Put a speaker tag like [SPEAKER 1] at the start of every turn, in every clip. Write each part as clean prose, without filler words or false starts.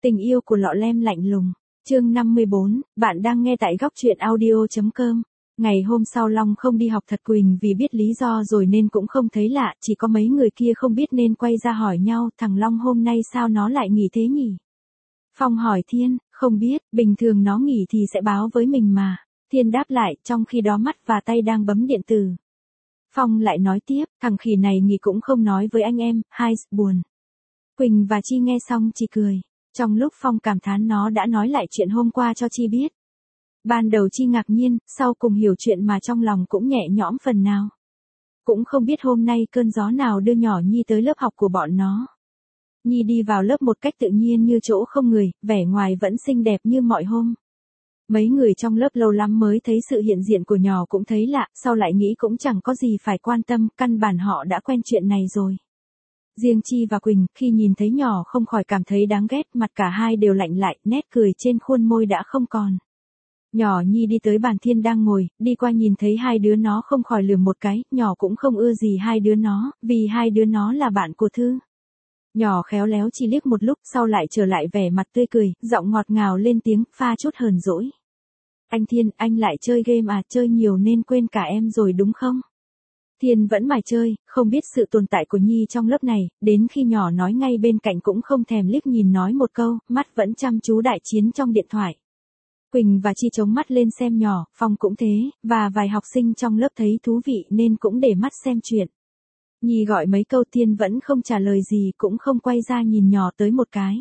[SPEAKER 1] Tình yêu của lọ lem lạnh lùng. Chương 54, bạn đang nghe tại góc truyện audio.com. Ngày hôm sau Long không đi học thật Quỳnh vì biết lý do rồi nên cũng không thấy lạ, chỉ có mấy người kia không biết nên quay ra hỏi nhau, thằng Long hôm nay sao nó lại nghỉ thế nhỉ? Phong hỏi Thiên, không biết, bình thường nó nghỉ thì sẽ báo với mình mà. Thiên đáp lại, trong khi đó mắt và tay đang bấm điện tử. Phong lại nói tiếp, thằng khỉ này nghỉ cũng không nói với anh em, hai, buồn. Quỳnh và Chi nghe xong chỉ cười. Trong lúc Phong cảm thán nó đã nói lại chuyện hôm qua cho Chi biết. Ban đầu Chi ngạc nhiên, sau cùng hiểu chuyện mà trong lòng cũng nhẹ nhõm phần nào. Cũng không biết hôm nay cơn gió nào đưa nhỏ Nhi tới lớp học của bọn nó. Nhi đi vào lớp một cách tự nhiên như chỗ không người, vẻ ngoài vẫn xinh đẹp như mọi hôm. Mấy người trong lớp lâu lắm mới thấy sự hiện diện của nhỏ cũng thấy lạ, sau lại nghĩ cũng chẳng có gì phải quan tâm, căn bản họ đã quen chuyện này rồi. Riêng Chi và Quỳnh, khi nhìn thấy nhỏ không khỏi cảm thấy đáng ghét, mặt cả hai đều lạnh lại, nét cười trên khuôn môi đã không còn. Nhỏ Nhi đi tới bàn Thiên đang ngồi, đi qua nhìn thấy hai đứa nó không khỏi lườm một cái, nhỏ cũng không ưa gì hai đứa nó, vì hai đứa nó là bạn của Thư. Nhỏ khéo léo chỉ liếc một lúc sau lại trở lại vẻ mặt tươi cười, giọng ngọt ngào lên tiếng, pha chút hờn dỗi. Anh Thiên, anh lại chơi game à, chơi nhiều nên quên cả em rồi đúng không? Thiên vẫn mải chơi, không biết sự tồn tại của Nhi trong lớp này, đến khi nhỏ nói ngay bên cạnh cũng không thèm liếc nhìn nói một câu, mắt vẫn chăm chú đại chiến trong điện thoại. Quỳnh và Chi chống mắt lên xem nhỏ, Phong cũng thế, và vài học sinh trong lớp thấy thú vị nên cũng để mắt xem chuyện. Nhi gọi mấy câu Thiên vẫn không trả lời gì, cũng không quay ra nhìn nhỏ tới một cái.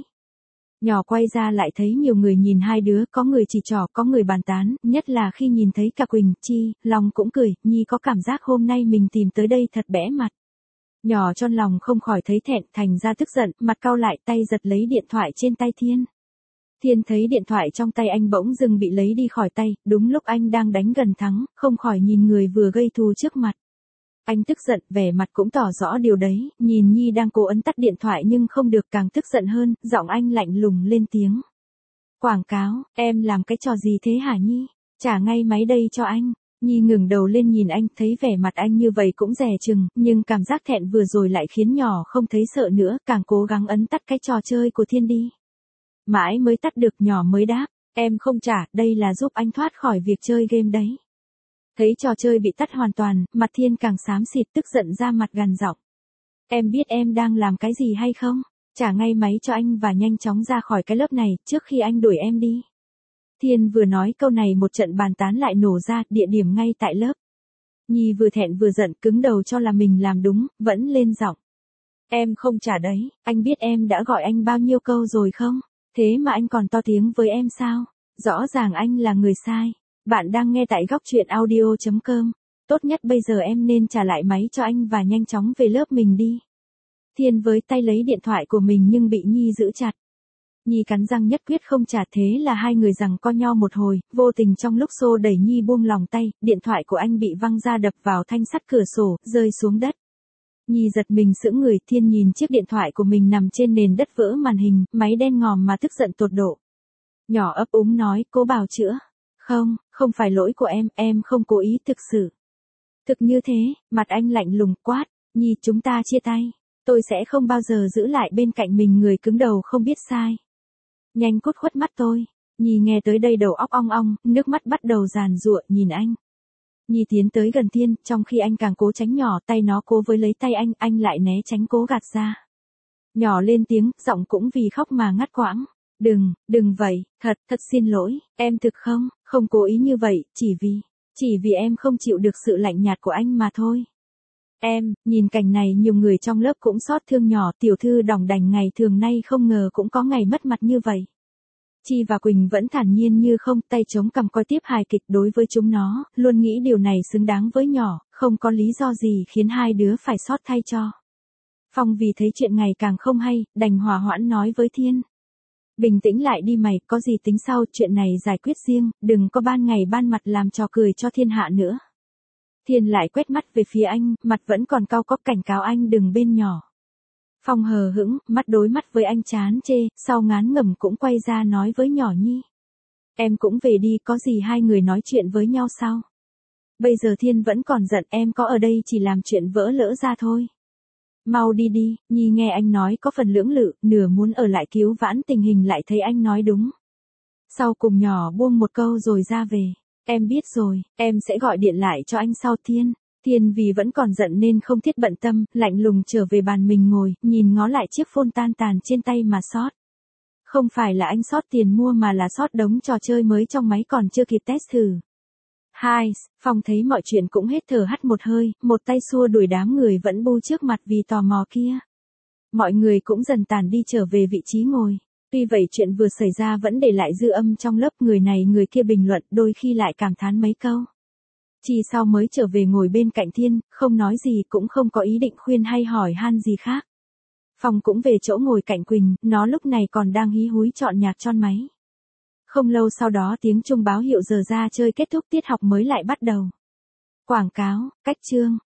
[SPEAKER 1] Nhỏ quay ra lại thấy nhiều người nhìn hai đứa, có người chỉ trỏ, có người bàn tán, nhất là khi nhìn thấy cả Quỳnh, Chi, Long cũng cười, Nhi có cảm giác hôm nay mình tìm tới đây thật bẽ mặt. Nhỏ trong lòng không khỏi thấy thẹn, thành ra tức giận, mặt cau lại, tay giật lấy điện thoại trên tay Thiên. Thiên thấy điện thoại trong tay anh bỗng dưng bị lấy đi khỏi tay, đúng lúc anh đang đánh gần thắng, không khỏi nhìn người vừa gây thù trước mặt. Anh tức giận, vẻ mặt cũng tỏ rõ điều đấy, nhìn Nhi đang cố ấn tắt điện thoại nhưng không được, càng tức giận hơn, giọng anh lạnh lùng lên tiếng. Quảng cáo, em làm cái trò gì thế hả Nhi? Trả ngay máy đây cho anh. Nhi ngừng đầu lên nhìn anh, thấy vẻ mặt anh như vậy cũng dè chừng, nhưng cảm giác thẹn vừa rồi lại khiến nhỏ không thấy sợ nữa, càng cố gắng ấn tắt cái trò chơi của Thiên đi. Mãi mới tắt được, nhỏ mới đáp, em không trả, đây là giúp anh thoát khỏi việc chơi game đấy. Thấy trò chơi bị tắt hoàn toàn, mặt Thiên càng xám xịt, tức giận ra mặt gằn giọng. Em biết em đang làm cái gì hay không? Trả ngay máy cho anh và nhanh chóng ra khỏi cái lớp này, trước khi anh đuổi em đi. Thiên vừa nói câu này một trận bàn tán lại nổ ra, địa điểm ngay tại lớp. Nhi vừa thẹn vừa giận, cứng đầu cho là mình làm đúng, vẫn lên giọng. Em không trả đấy, anh biết em đã gọi anh bao nhiêu câu rồi không? Thế mà anh còn to tiếng với em sao? Rõ ràng anh là người sai. Bạn đang nghe tại góc truyện audio.com. Tốt nhất bây giờ em nên trả lại máy cho anh và nhanh chóng về lớp mình đi. Thiên với tay lấy điện thoại của mình nhưng bị Nhi giữ chặt. Nhi cắn răng nhất quyết không trả, thế là hai người giằng co nhau một hồi, vô tình trong lúc xô đẩy Nhi buông lòng tay, điện thoại của anh bị văng ra đập vào thanh sắt cửa sổ, rơi xuống đất. Nhi giật mình sững người, Thiên nhìn chiếc điện thoại của mình nằm trên nền đất vỡ màn hình, máy đen ngòm mà tức giận tột độ. Nhỏ ấp úng nói, cố bào chữa. Không phải lỗi của em không cố ý thực sự. Thực như thế, mặt anh lạnh lùng quát, Nhi chúng ta chia tay. Tôi sẽ không bao giờ giữ lại bên cạnh mình người cứng đầu không biết sai. Nhanh cút khuất mắt tôi. Nhi nghe tới đây đầu óc ong ong, nước mắt bắt đầu giàn giụa nhìn anh. Nhi tiến tới gần Thiên, trong khi anh càng cố tránh nhỏ, tay nó cố với lấy tay anh lại né tránh cố gạt ra. Nhỏ lên tiếng, giọng cũng vì khóc mà ngắt quãng. Đừng vậy, thật xin lỗi, em thực không cố ý như vậy, chỉ vì em không chịu được sự lạnh nhạt của anh mà thôi. Nhìn cảnh này nhiều người trong lớp cũng xót thương nhỏ, tiểu thư đỏng đành ngày thường nay không ngờ cũng có ngày mất mặt như vậy. Chi và Quỳnh vẫn thản nhiên như không, tay chống cằm coi tiếp hài kịch, đối với chúng nó, luôn nghĩ điều này xứng đáng với nhỏ, không có lý do gì khiến hai đứa phải xót thay cho. Phong vì thấy chuyện ngày càng không hay, đành hòa hoãn nói với Thiên. Bình tĩnh lại đi mày, có gì tính sau, chuyện này giải quyết riêng, đừng có ban ngày ban mặt làm trò cười cho thiên hạ nữa. Thiên lại quét mắt về phía anh, mặt vẫn còn cau có, cảnh cáo anh đừng bên nhỏ. Phong hờ hững, mắt đối mắt với anh chán chê, sau ngán ngẩm cũng quay ra nói với nhỏ Nhi. Em cũng về đi, có gì hai người nói chuyện với nhau sau. Bây giờ Thiên vẫn còn giận, em có ở đây chỉ làm chuyện vỡ lỡ ra thôi. Mau đi đi, Nhi nghe anh nói có phần lưỡng lự, nửa muốn ở lại cứu vãn tình hình lại thấy anh nói đúng. Sau cùng nhỏ buông một câu rồi ra về. Em biết rồi, em sẽ gọi điện lại cho anh sau. Thiên vì vẫn còn giận nên không thiết bận tâm, lạnh lùng trở về bàn mình ngồi, nhìn ngó lại chiếc phone tan tàn trên tay mà sót. Không phải là anh sót tiền mua mà là sót đống trò chơi mới trong máy còn chưa kịp test thử. Phong thấy mọi chuyện cũng hết thở hắt một hơi, một tay xua đuổi đám người vẫn bu trước mặt vì tò mò kia. Mọi người cũng dần tản đi trở về vị trí ngồi. Tuy vậy chuyện vừa xảy ra vẫn để lại dư âm trong lớp, người này người kia bình luận, đôi khi lại cảm thán mấy câu. Chi sau mới trở về ngồi bên cạnh Thiên, không nói gì cũng không có ý định khuyên hay hỏi han gì khác. Phong cũng về chỗ ngồi cạnh Quỳnh, nó lúc này còn đang hí húi chọn nhạc chon máy. Không lâu sau đó tiếng chuông báo hiệu giờ ra chơi kết thúc, tiết học mới lại bắt đầu. Quảng cáo, cách chương.